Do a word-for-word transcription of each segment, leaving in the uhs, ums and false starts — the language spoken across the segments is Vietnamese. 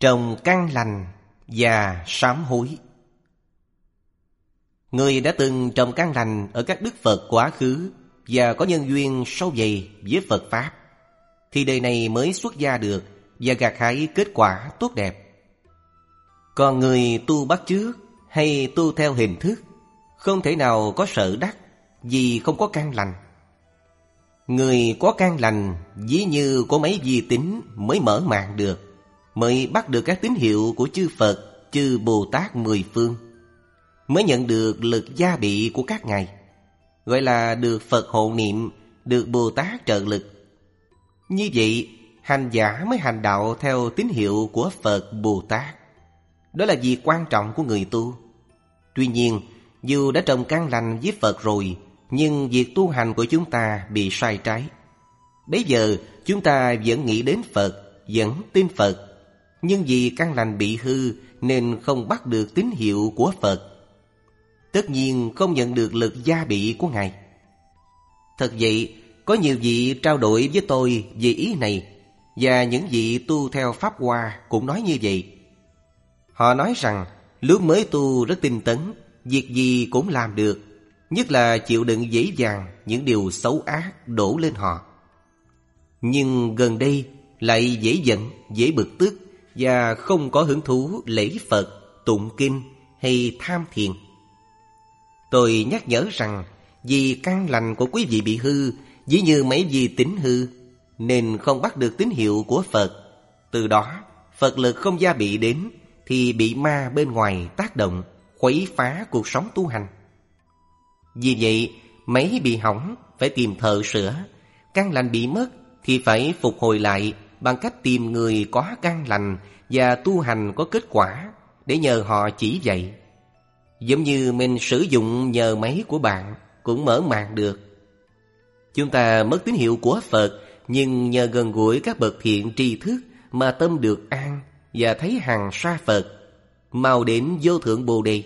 trồng căn lành và sám hối. Người đã từng trồng căn lành ở các đức Phật quá khứ và có nhân duyên sâu dày với Phật Pháp, thì đời này mới xuất gia được và gặt hái kết quả tốt đẹp. Còn người tu bắt chước hay tu theo hình thức không thể nào có sở đắc, vì không có căn lành. Người có căn lành ví như có mấy vi tín mới mở mạng được, mới bắt được các tín hiệu của chư Phật, chư Bồ Tát mười phương, mới nhận được lực gia bị của các ngài, gọi là được Phật hộ niệm, được Bồ Tát trợ lực. Như vậy, hành giả mới hành đạo theo tín hiệu của Phật Bồ Tát. Đó là việc quan trọng của người tu. Tuy nhiên, dù đã trồng căn lành với Phật rồi, nhưng việc tu hành của chúng ta bị sai trái. Bây giờ chúng ta vẫn nghĩ đến Phật, vẫn tin Phật, nhưng vì căn lành bị hư nên không bắt được tín hiệu của Phật, tất nhiên không nhận được lực gia bị của Ngài. Thật vậy, có nhiều vị trao đổi với tôi về ý này, và những vị tu theo Pháp Hoa cũng nói như vậy. Họ nói rằng lúc mới tu rất tinh tấn, việc gì cũng làm được, nhất là chịu đựng dễ dàng những điều xấu ác đổ lên họ. Nhưng gần đây lại dễ giận, dễ bực tức và không có hứng thú lễ Phật, tụng kinh hay tham thiền. Tôi nhắc nhở rằng vì căn lành của quý vị bị hư, ví như mấy vi tín hư, nên không bắt được tín hiệu của Phật. Từ đó Phật lực không gia bị đến, thì bị ma bên ngoài tác động, khuấy phá cuộc sống tu hành. Vì vậy, máy bị hỏng phải tìm thợ sửa, căn lành bị mất thì phải phục hồi lại bằng cách tìm người có căn lành và tu hành có kết quả để nhờ họ chỉ dạy. Giống như mình sử dụng nhờ máy của bạn cũng mở mạng được. Chúng ta mất tín hiệu của Phật, nhưng nhờ gần gũi các bậc thiện tri thức mà tâm được an và thấy hằng sa Phật, mau đến vô thượng Bồ Đề.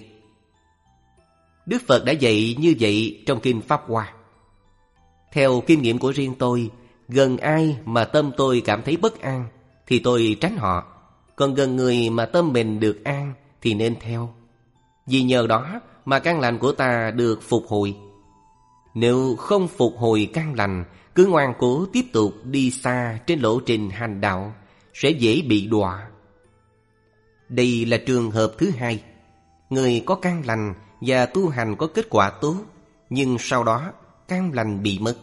Đức Phật đã dạy như vậy trong Kinh Pháp Hoa. Theo kinh nghiệm của riêng tôi, gần ai mà tâm tôi cảm thấy bất an thì tôi tránh họ, còn gần người mà tâm mình được an thì nên theo. Vì nhờ đó mà căn lành của ta được phục hồi. Nếu không phục hồi căn lành, cứ ngoan cố tiếp tục đi xa trên lộ trình hành đạo, sẽ dễ bị đọa. Đây là trường hợp thứ hai. Người có căn lành và tu hành có kết quả tốt, nhưng sau đó căn lành bị mất.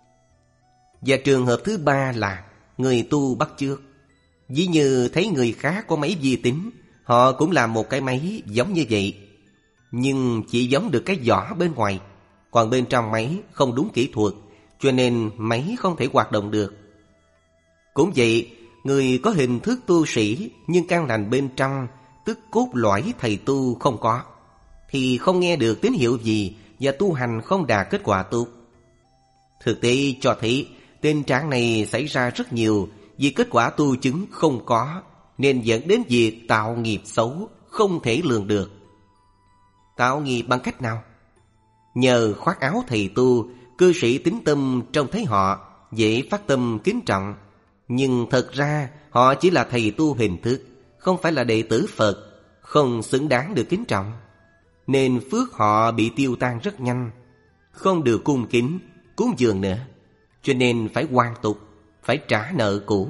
Và trường hợp thứ ba là người tu bắt chước. Ví như thấy người khác có máy vi tính, họ cũng làm một cái máy giống như vậy, nhưng chỉ giống được cái vỏ bên ngoài, còn bên trong máy không đúng kỹ thuật, cho nên máy không thể hoạt động được. Cũng vậy, người có hình thức tu sĩ nhưng căn lành bên trong, tức cốt lõi thầy tu không có, thì không nghe được tín hiệu gì và tu hành không đạt kết quả tốt. Thực tế cho thấy tình trạng này xảy ra rất nhiều, vì kết quả tu chứng không có, nên dẫn đến việc tạo nghiệp xấu không thể lường được. Tạo nghiệp bằng cách nào? Nhờ khoác áo thầy tu, cư sĩ tín tâm trông thấy họ dễ phát tâm kính trọng, nhưng thật ra họ chỉ là thầy tu hình thức, không phải là đệ tử Phật, không xứng đáng được kính trọng, nên phước họ bị tiêu tan rất nhanh, không được cung kính, cúng dường nữa, cho nên phải hoàn tục, phải trả nợ cũ.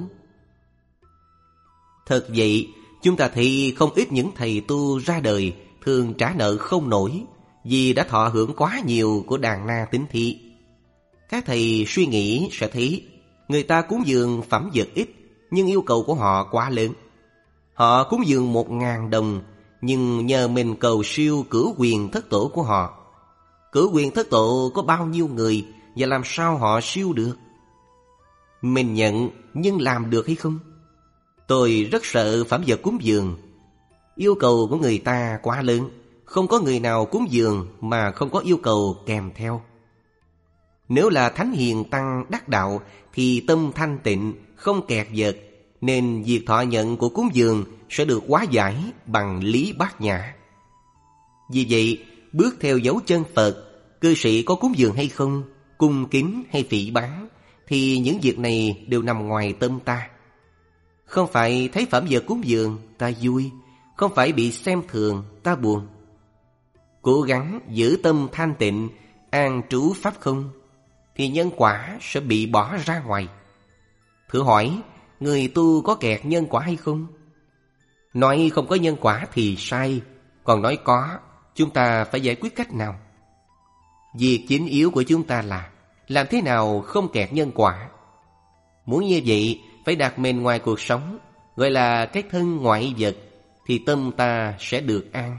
Thật vậy, chúng ta thấy không ít những thầy tu ra đời thường trả nợ không nổi, vì đã thọ hưởng quá nhiều của đàn na tín thị. Các thầy suy nghĩ sẽ thấy người ta cúng dường phẩm vật ít, nhưng yêu cầu của họ quá lớn. Họ cúng dường một ngàn đồng, nhưng nhờ mình cầu siêu cửu quyền thất tổ của họ. Cửu quyền thất tổ có bao nhiêu người, và làm sao họ siêu được? Mình nhận, nhưng làm được hay không? Tôi rất sợ phẩm vật cúng dường. Yêu cầu của người ta quá lớn, không có người nào cúng dường mà không có yêu cầu kèm theo. Nếu là thánh hiền tăng đắc đạo thì tâm thanh tịnh, không kẹt vật, nên việc thọ nhận của cúng dường sẽ được hóa giải bằng lý bát nhã. Vì vậy, bước theo dấu chân Phật, cư sĩ có cúng dường hay không, cung kính hay phỉ báng, thì những việc này đều nằm ngoài tâm ta. Không phải thấy phẩm vật cúng dường ta vui, không phải bị xem thường ta buồn. Cố gắng giữ tâm thanh tịnh, an trú pháp không, thì nhân quả sẽ bị bỏ ra ngoài. Thử hỏi, người tu có kẹt nhân quả hay không? Nói không có nhân quả thì sai, còn nói có, chúng ta phải giải quyết cách nào? Việc chính yếu của chúng ta là làm thế nào không kẹt nhân quả. Muốn như vậy, phải đặt mình ngoài cuộc sống, gọi là cái thân ngoại vật, thì tâm ta sẽ được an.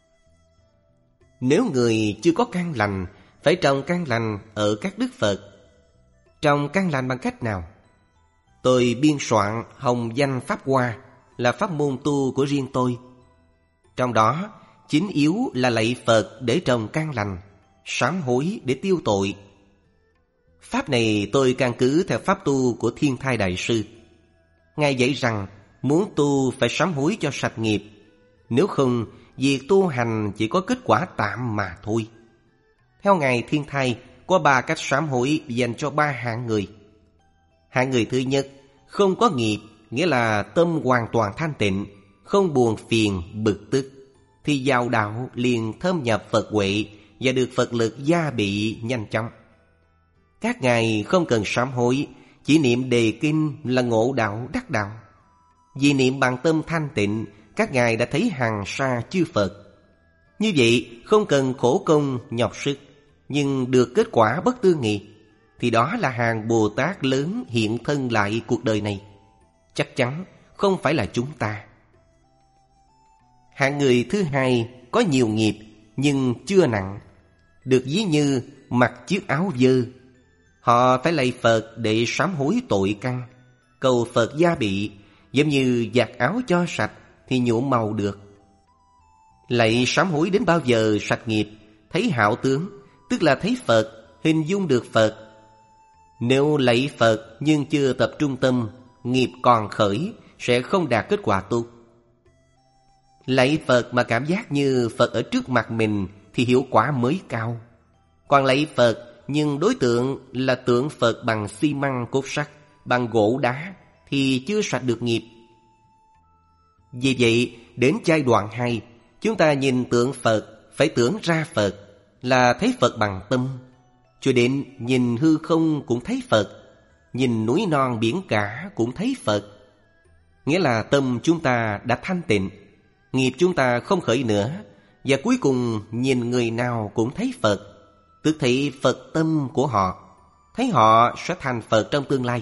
Nếu người chưa có căn lành, phải trồng căn lành ở các đức Phật. Trồng căn lành bằng cách nào? Tôi biên soạn Hồng Danh Pháp Hoa, là pháp môn tu của riêng tôi. Trong đó, chính yếu là lạy Phật để trồng căn lành, sám hối để tiêu tội. Pháp này tôi căn cứ theo pháp tu của Thiên Thai Đại Sư. Ngài dạy rằng muốn tu phải sám hối cho sạch nghiệp, nếu không việc tu hành chỉ có kết quả tạm mà thôi. Theo Ngài Thiên Thai, có ba cách sám hối dành cho ba hạng người. Hạng người thứ nhất, không có nghiệp, nghĩa là tâm hoàn toàn thanh tịnh, không buồn phiền, bực tức, thì vào đạo liền thâm nhập Phật huệ và được Phật lực gia bị nhanh chóng. Các ngài không cần sám hối, chỉ niệm đề kinh là ngộ đạo đắc đạo. Vì niệm bằng tâm thanh tịnh, các ngài đã thấy hằng sa chư Phật. Như vậy không cần khổ công nhọc sức, nhưng được kết quả bất tư nghị, thì đó là hàng Bồ Tát lớn hiện thân lại cuộc đời này. Chắc chắn không phải là chúng ta. Hạng người thứ hai có nhiều nghiệp nhưng chưa nặng, được ví như mặc chiếc áo dơ. Họ phải lạy Phật để sám hối tội căn, cầu Phật gia bị, giống như giặt áo cho sạch thì nhuộm màu được. Lạy sám hối đến bao giờ sạch nghiệp, thấy hảo tướng, tức là thấy Phật, hình dung được Phật. Nếu lạy Phật nhưng chưa tập trung tâm, nghiệp còn khởi, sẽ không đạt kết quả tốt. Lạy Phật mà cảm giác như Phật ở trước mặt mình thì hiệu quả mới cao. Còn lạy Phật nhưng đối tượng là tượng Phật bằng xi măng cốt sắt, bằng gỗ đá, thì chưa sạch được nghiệp. Vì vậy, đến giai đoạn hai, chúng ta nhìn tượng Phật phải tưởng ra Phật, là thấy Phật bằng tâm. Cho đến nhìn hư không cũng thấy Phật, nhìn núi non biển cả cũng thấy Phật. Nghĩa là tâm chúng ta đã thanh tịnh, nghiệp chúng ta không khởi nữa, và cuối cùng nhìn người nào cũng thấy Phật, tức thị Phật tâm của họ, thấy họ sẽ thành Phật trong tương lai.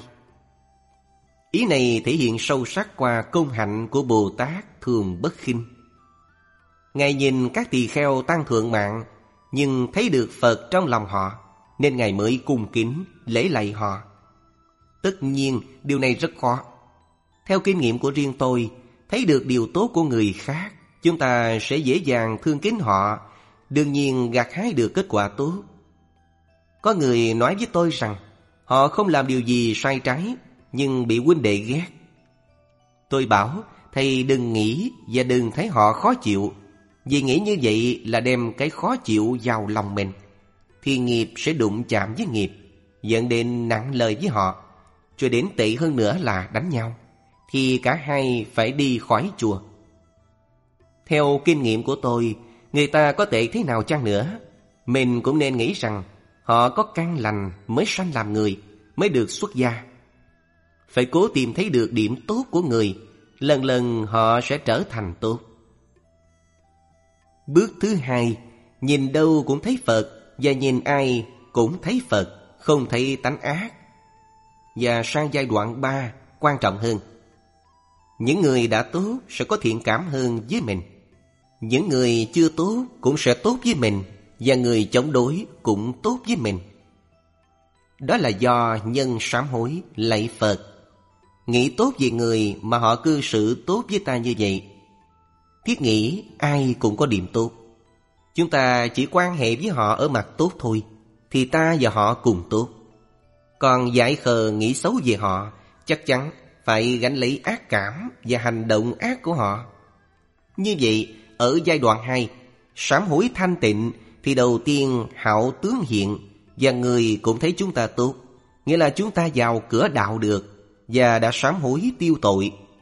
Ý này thể hiện sâu sắc qua công hạnh của Bồ Tát Thường Bất Khinh. Ngài nhìn các tỳ kheo tăng thượng mạng, nhưng thấy được Phật trong lòng họ, nên Ngài mới cung kính lễ lạy họ. Tất nhiên điều này rất khó. Theo kinh nghiệm của riêng tôi, thấy được điều tốt của người khác, chúng ta sẽ dễ dàng thương kính họ, đương nhiên gặt hái được kết quả tốt. Có người nói với tôi rằng họ không làm điều gì sai trái, nhưng bị huynh đệ ghét. Tôi bảo thầy đừng nghĩ và đừng thấy họ khó chịu, vì nghĩ như vậy là đem cái khó chịu vào lòng mình, thì nghiệp sẽ đụng chạm với nghiệp, dẫn đến nặng lời với họ, cho đến tệ hơn nữa là đánh nhau, thì cả hai phải đi khỏi chùa. Theo kinh nghiệm của tôi, người ta có tệ thế nào chăng nữa, mình cũng nên nghĩ rằng họ có căn lành mới sanh làm người, mới được xuất gia. Phải cố tìm thấy được điểm tốt của người, lần lần họ sẽ trở thành tốt. Bước thứ hai, nhìn đâu cũng thấy Phật, và nhìn ai cũng thấy Phật, không thấy tánh ác. Và sang giai đoạn ba, quan trọng hơn. Những người đã tốt sẽ có thiện cảm hơn với mình. Những người chưa tốt cũng sẽ tốt với mình, và người chống đối cũng tốt với mình. Đó là do nhân sám hối lạy Phật, nghĩ tốt về người mà họ cư xử tốt với ta như vậy. Thiết nghĩ ai cũng có điểm tốt, chúng ta chỉ quan hệ với họ ở mặt tốt thôi, thì ta và họ cùng tốt. Còn dại khờ nghĩ xấu về họ, chắc chắn phải gánh lấy ác cảm và hành động ác của họ. Như vậy, ở giai đoạn hai, sám hối thanh tịnh, thì đầu tiên hảo tướng hiện, và người cũng thấy chúng ta tốt, nghĩa là chúng ta vào cửa đạo được, và đã sám hối tiêu tội,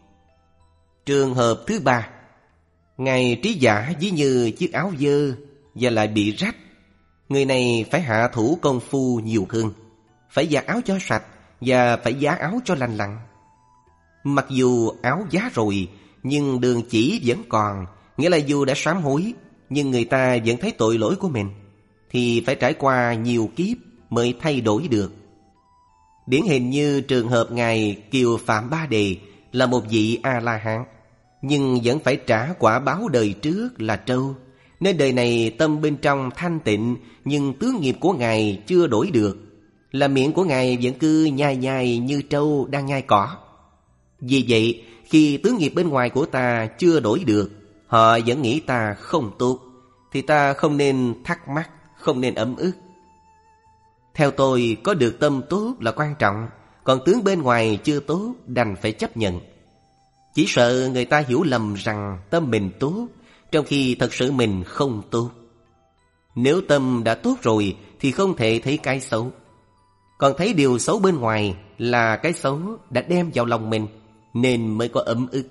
Trường hợp thứ ba, Ngài trí giả ví như chiếc áo dơ và lại bị rách. Người này phải hạ thủ công phu nhiều hơn, phải giặt áo cho sạch và phải giá áo cho lành lặn. Mặc dù áo giá rồi, nhưng đường chỉ vẫn còn, nghĩa là dù đã sám hối, nhưng người ta vẫn thấy tội lỗi của mình, thì phải trải qua nhiều kiếp mới thay đổi được. Điển hình như trường hợp Ngài Kiều Phạm Ba Đề là một vị A-la-hán, nhưng vẫn phải trả quả báo đời trước là trâu. Nên đời này tâm bên trong thanh tịnh, nhưng tướng nghiệp của Ngài chưa đổi được, là miệng của Ngài vẫn cứ nhai nhai như trâu đang nhai cỏ. Vì vậy, khi tướng nghiệp bên ngoài của ta chưa đổi được, họ vẫn nghĩ ta không tốt, thì ta không nên thắc mắc, không nên ấm ức. Theo tôi, có được tâm tốt là quan trọng, còn tướng bên ngoài chưa tốt đành phải chấp nhận. Chỉ sợ người ta hiểu lầm rằng tâm mình tốt, trong khi thật sự mình không tốt. Nếu tâm đã tốt rồi thì không thể thấy cái xấu, còn thấy điều xấu bên ngoài là cái xấu đã đem vào lòng mình, nên mới có ấm ức.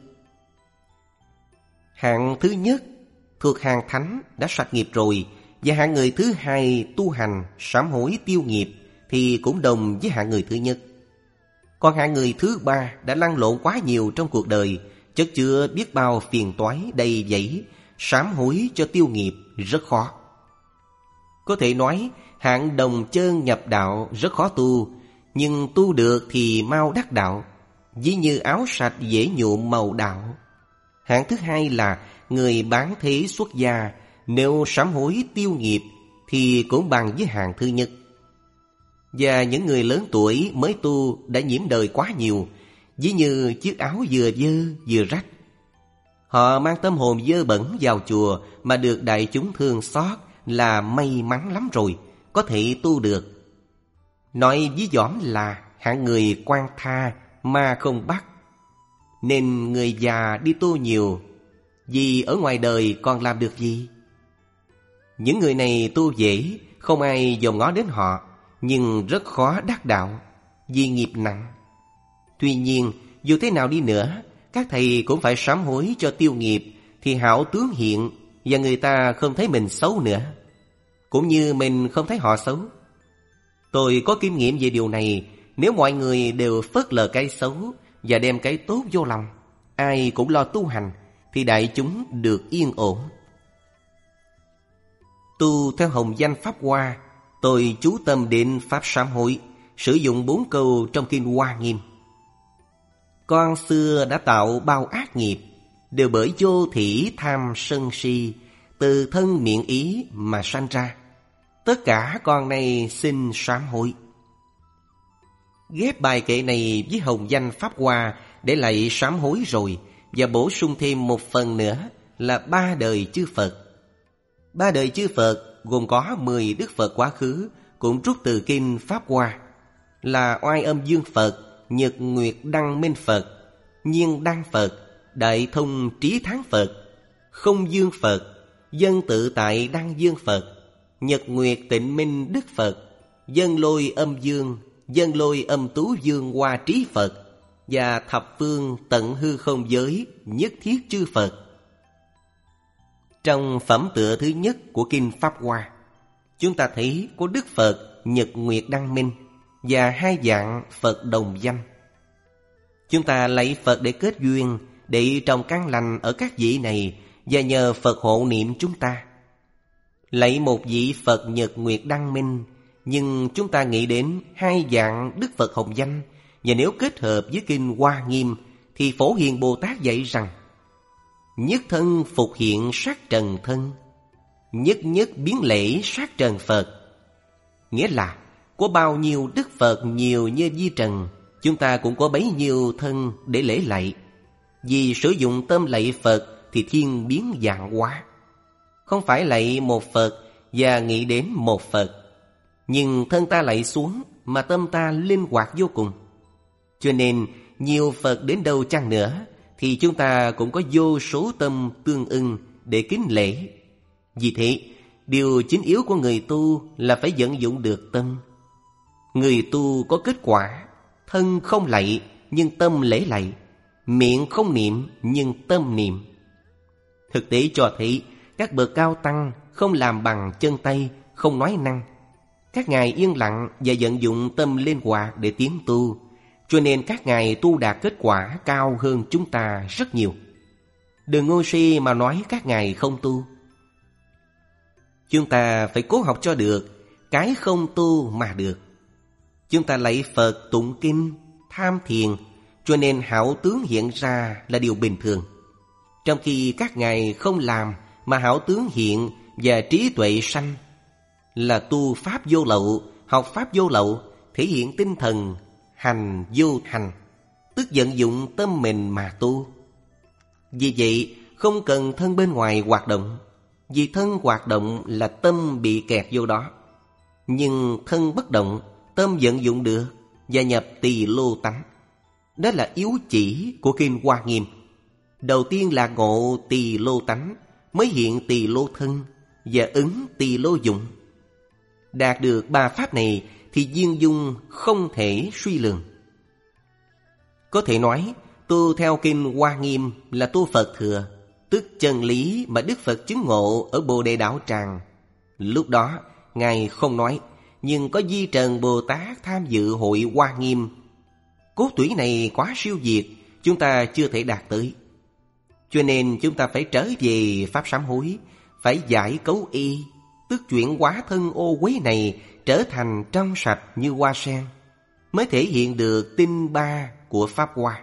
Hạng thứ nhất thuộc hàng thánh đã sạch nghiệp rồi, và hạng người thứ hai tu hành sám hối tiêu nghiệp thì cũng đồng với hạng người thứ nhất. Còn hạng người thứ ba đã lăn lộn quá nhiều trong cuộc đời, chất chứa biết bao phiền toái đầy dẫy, sám hối cho tiêu nghiệp rất khó. Có thể nói hạng đồng chân nhập đạo rất khó tu, nhưng tu được thì mau đắc đạo, ví như áo sạch dễ nhuộm màu đạo. Hạng thứ hai là người bán thế xuất gia, nếu sám hối tiêu nghiệp thì cũng bằng với hạng thứ nhất. Và những người lớn tuổi mới tu đã nhiễm đời quá nhiều, ví như chiếc áo vừa dơ vừa rách. Họ mang tâm hồn dơ bẩn vào chùa mà được đại chúng thương xót là may mắn lắm rồi, có thể tu được. Nói ví dõm là hạng người quan tha mà không bắt. Nên người già đi tu nhiều, vì ở ngoài đời còn làm được gì? Những người này tu dễ, không ai dòm ngó đến họ, nhưng rất khó đắc đạo, vì nghiệp nặng. Tuy nhiên, dù thế nào đi nữa, các thầy cũng phải sám hối cho tiêu nghiệp, thì hảo tướng hiện, và người ta không thấy mình xấu nữa, cũng như mình không thấy họ xấu. Tôi có kinh nghiệm về điều này. Nếu mọi người đều phớt lờ cái xấu và đem cái tốt vô lòng, ai cũng lo tu hành, thì đại chúng được yên ổn. Tu theo hồng danh Pháp Hoa, tôi chú tâm đến Pháp sám hối, sử dụng bốn câu trong kinh Hoa Nghiêm. Con xưa đã tạo bao ác nghiệp, đều bởi vô thỉ tham sân si, từ thân miệng ý mà sanh ra. Tất cả con này xin sám hối. Ghép bài kệ này với hồng danh Pháp Hoa để lại sám hối rồi, và bổ sung thêm một phần nữa là ba đời chư Phật. Ba đời chư Phật gồm có mười Đức Phật quá khứ, cũng rút từ kinh Pháp Hoa, là Oai Âm Dương Phật, Nhật Nguyệt Đăng Minh Phật, Nhiên Đăng Phật, Đại Thông Trí Thắng Phật, Không Dương Phật, Dân Tự Tại Đăng Dương Phật, Nhật Nguyệt Tịnh Minh Đức Phật, Dân Lôi Âm Dương, Dân Lôi Âm Tú Dương Hoa Trí Phật, và thập phương tận hư không giới nhất thiết chư Phật. Trong phẩm tựa thứ nhất của kinh Pháp Hoa, chúng ta thấy có Đức Phật Nhật Nguyệt Đăng Minh và hai dạng Phật đồng danh. Chúng ta lấy Phật để kết duyên, để trồng căn lành ở các vị này, và nhờ Phật hộ niệm chúng ta. Lấy một vị Phật Nhật Nguyệt Đăng Minh, nhưng chúng ta nghĩ đến hai dạng Đức Phật hồng danh, và nếu kết hợp với kinh Hoa Nghiêm thì Phổ Hiền Bồ Tát dạy rằng: nhất thân phục hiện sát trần thân, nhất nhất biến lễ sát trần Phật. Nghĩa là có bao nhiêu Đức Phật nhiều như vi trần, chúng ta cũng có bấy nhiêu thân để lễ lạy. Vì sử dụng tâm lạy Phật thì thiên biến vạn hóa. Không phải lạy một Phật và nghĩ đến một Phật, nhưng thân ta lạy xuống mà tâm ta linh hoạt vô cùng. Cho nên nhiều Phật đến đâu chăng nữa thì chúng ta cũng có vô số tâm tương ưng để kính lễ. Vì thế, điều chính yếu của người tu là phải vận dụng được tâm. Người tu có kết quả, thân không lạy nhưng tâm lễ lạy, Miệng không niệm nhưng tâm niệm. Thực tế cho thấy các bậc cao tăng không làm bằng chân tay, không nói năng. Các ngài yên lặng và vận dụng tâm linh hoạt để tiến tu, cho nên các ngài tu đạt kết quả cao hơn chúng ta rất nhiều. Đừng ngu si mà nói các ngài không tu. Chúng ta phải cố học cho được cái không tu mà được. Chúng ta lạy Phật tụng kinh, tham thiền, cho nên hảo tướng hiện ra là điều bình thường. Trong khi các ngài không làm mà hảo tướng hiện và trí tuệ sanh, là tu pháp vô lậu, học pháp vô lậu, thể hiện tinh thần hành vô hành, tức vận dụng tâm mình mà tu. Vì vậy không cần thân bên ngoài hoạt động, vì thân hoạt động là tâm bị kẹt vô đó. Nhưng thân bất động, tâm vận dụng được và nhập tỳ lô tánh. Đó là yếu chỉ của Kinh Hoa Nghiêm. Đầu tiên là ngộ tỳ lô tánh, mới hiện tỳ lô thân và ứng tỳ lô dụng. Đạt được ba pháp này thì viên dung không thể suy lường. Có thể nói tu theo Kinh Hoa Nghiêm là tu Phật thừa, tức chân lý mà Đức Phật chứng ngộ ở Bồ Đề Đạo Tràng. Lúc đó Ngài không nói, nhưng có Di Trần Bồ Tát tham dự hội Hoa Nghiêm. Cốt tủy này quá siêu việt, chúng ta chưa thể đạt tới. Cho nên chúng ta phải trở về pháp sám hối, phải giải cấu y, tức chuyển hóa thân ô uế này trở thành trong sạch như hoa sen, mới thể hiện được tinh ba của Pháp Hoa.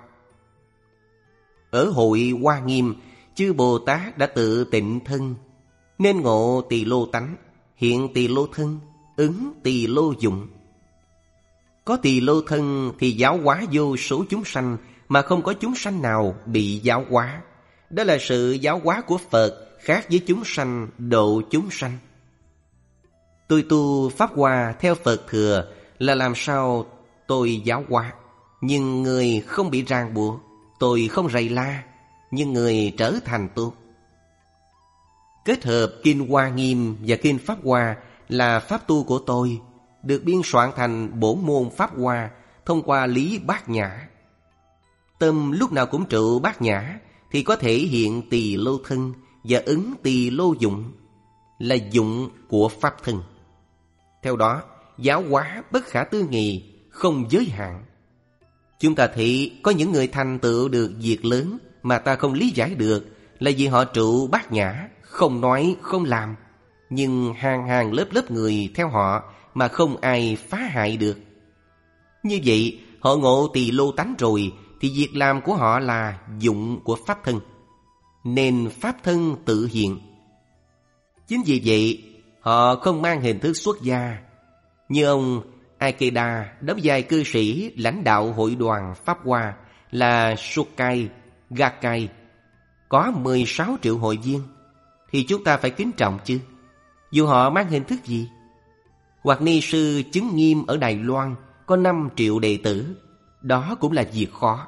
Ở hội Hoa Nghiêm, chư Bồ Tát đã tự tịnh thân, nên ngộ tỳ lô tánh, hiện tỳ lô thân, ứng tỳ lô dụng. Có tỳ lô thân thì giáo hóa vô số chúng sanh, mà không có chúng sanh nào bị giáo hóa. Đó là sự giáo hóa của Phật, khác với chúng sanh độ chúng sanh. Tôi tu Pháp Hoa theo Phật thừa là làm sao tôi giáo hóa, nhưng người không bị ràng buộc. Tôi không rầy la, nhưng người trở thành tốt. Kết hợp Kinh Hoa Nghiêm và Kinh Pháp Hoa là pháp tu của tôi, được biên soạn thành bổn môn Pháp Hoa thông qua lý bát nhã. Tâm lúc nào cũng trụ bát nhã thì có thể hiện tỳ lô thân và ứng tỳ lô dụng, là dụng của pháp thân. Theo đó, giáo hóa bất khả tư nghị, không giới hạn. Chúng ta thấy có những người thành tựu được việc lớn mà ta không lý giải được, là vì họ trụ bát nhã, không nói không làm, nhưng hàng hàng lớp lớp người theo họ mà không ai phá hại được. Như vậy, họ ngộ tỳ lô tánh rồi thì việc làm của họ là dụng của pháp thân, nên pháp thân tự hiện. Chính vì vậy, họ không mang hình thức xuất gia. Như ông Akeda đóng vai cư sĩ lãnh đạo hội đoàn Pháp Hoa là Sokai Gakkai, có mười sáu triệu hội viên, thì chúng ta phải kính trọng chứ, dù họ mang hình thức gì. Hoặc ni sư Chứng Nghiêm ở Đài Loan có năm triệu đệ tử, đó cũng là việc khó.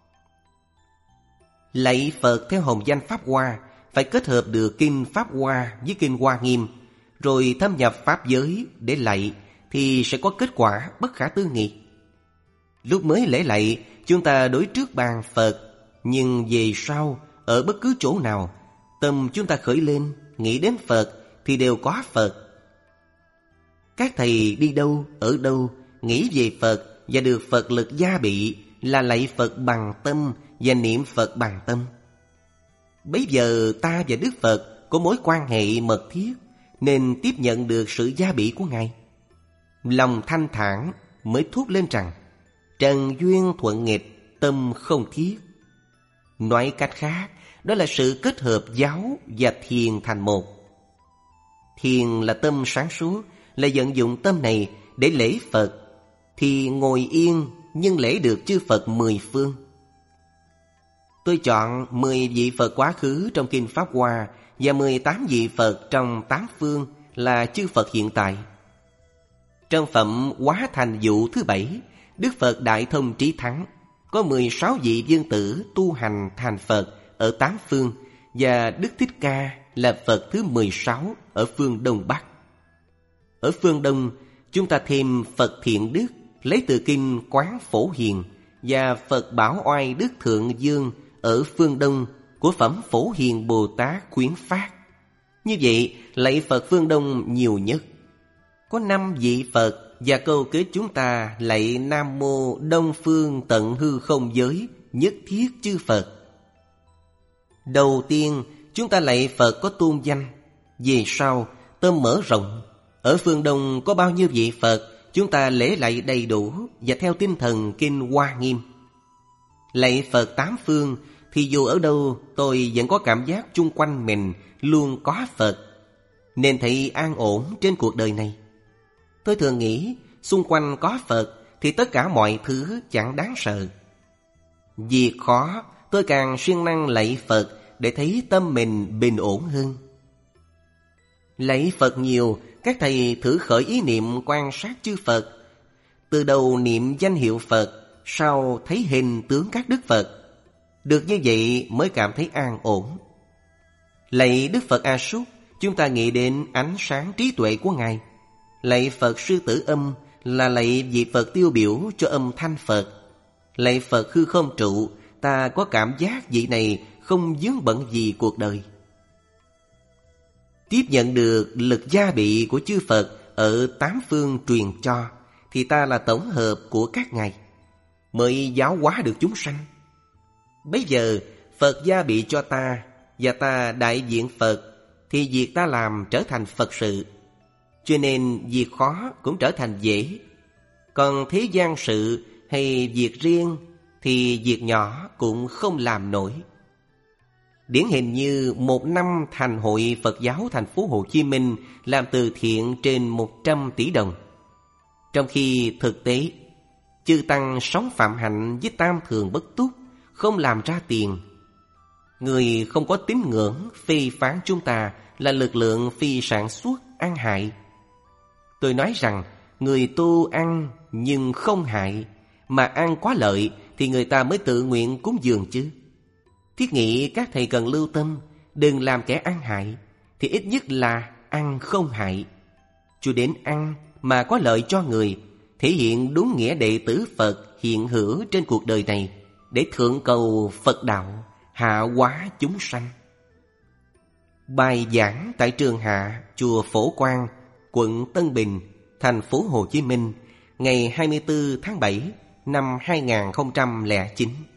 Lạy Phật theo hồng danh Pháp Hoa phải kết hợp được Kinh Pháp Hoa với Kinh Hoa Nghiêm, rồi thâm nhập Pháp giới để lạy, thì sẽ có kết quả bất khả tư nghị. Lúc mới lễ lạy, chúng ta đối trước bàn Phật, nhưng về sau, ở bất cứ chỗ nào, tâm chúng ta khởi lên, nghĩ đến Phật, thì đều có Phật. Các thầy đi đâu, ở đâu, nghĩ về Phật và được Phật lực gia bị, là lạy Phật bằng tâm và niệm Phật bằng tâm. Bấy giờ ta và Đức Phật có mối quan hệ mật thiết, nên tiếp nhận được sự gia bị của Ngài. Lòng thanh thản mới thốt lên rằng trần duyên thuận nghịch, tâm không thiết. Nói cách khác, đó là sự kết hợp giáo và thiền thành một. Thiền là tâm sáng suốt, là vận dụng tâm này để lễ Phật, thì ngồi yên nhưng lễ được chư Phật mười phương. Tôi chọn mười vị Phật quá khứ trong Kinh Pháp Hoa và mười tám vị Phật trong tám phương là chư Phật hiện tại. Trong phẩm Hóa Thành Dụ thứ bảy, Đức Phật Đại Thông Trí Thắng có mười sáu vị vương tử tu hành thành Phật ở tám phương, và Đức Thích Ca là Phật thứ mười sáu ở phương Đông Bắc. Ở phương Đông, chúng ta thêm Phật Thiện Đức lấy từ Kinh Quán Phổ Hiền và Phật Bảo Oai Đức Thượng Dương ở phương Đông của Phẩm Phổ Hiền Bồ Tát khuyến phát. Như vậy, lạy Phật phương Đông nhiều nhất. Có năm vị Phật và câu kết chúng ta lạy Nam Mô Đông Phương Tận Hư Không Giới Nhất Thiết Chư Phật. Đầu tiên, chúng ta lạy Phật có tôn danh. Về sau, tâm mở rộng. Ở phương Đông có bao nhiêu vị Phật, chúng ta lễ lạy đầy đủ và theo tinh thần Kinh Hoa Nghiêm. Lạy Phật tám phương, thì dù ở đâu tôi vẫn có cảm giác chung quanh mình luôn có Phật, nên thấy an ổn trên cuộc đời này. Tôi thường nghĩ xung quanh có Phật thì tất cả mọi thứ chẳng đáng sợ. Việc khó, tôi càng siêng năng lạy Phật để thấy tâm mình bình ổn hơn. Lạy Phật nhiều, các thầy thử khởi ý niệm quan sát chư Phật. Từ đầu niệm danh hiệu Phật, sau thấy hình tướng các Đức Phật. Được như vậy mới cảm thấy an ổn. Lạy Đức Phật A Súc, chúng ta nghĩ đến ánh sáng trí tuệ của Ngài. Lạy Phật Sư Tử Âm là lạy vị Phật tiêu biểu cho âm thanh Phật. Lạy Phật Hư Không Trụ, ta có cảm giác vị này không vướng bận gì cuộc đời. Tiếp nhận được lực gia bị của chư Phật ở tám phương truyền cho, thì ta là tổng hợp của các ngài, mới giáo hóa được chúng sanh. Bây giờ Phật gia bị cho ta, và ta đại diện Phật, thì việc ta làm trở thành Phật sự. Cho nên việc khó cũng trở thành dễ. Còn thế gian sự hay việc riêng thì việc nhỏ cũng không làm nổi. Điển hình như một năm thành hội Phật giáo thành phố Hồ Chí Minh làm từ thiện trên một trăm tỷ đồng. Trong khi thực tế, chư tăng sống phạm hạnh với tam thường bất túc, không làm ra tiền. Người không có tín ngưỡng phê phán chúng ta là lực lượng phi sản xuất ăn hại. Tôi nói rằng người tu ăn nhưng không hại, mà ăn quá lợi thì người ta mới tự nguyện cúng dường chứ. Thiết nghĩ các thầy cần lưu tâm, đừng làm kẻ ăn hại, thì ít nhất là ăn không hại. Cho đến ăn mà có lợi cho người, thể hiện đúng nghĩa đệ tử Phật hiện hữu trên cuộc đời này, để thượng cầu Phật đạo, hạ hóa chúng sanh. Bài giảng tại trường Hạ, chùa Phổ Quang, quận Tân Bình, thành phố Hồ Chí Minh, ngày hai mươi tư tháng bảy năm hai nghìn không trăm lẻ chín.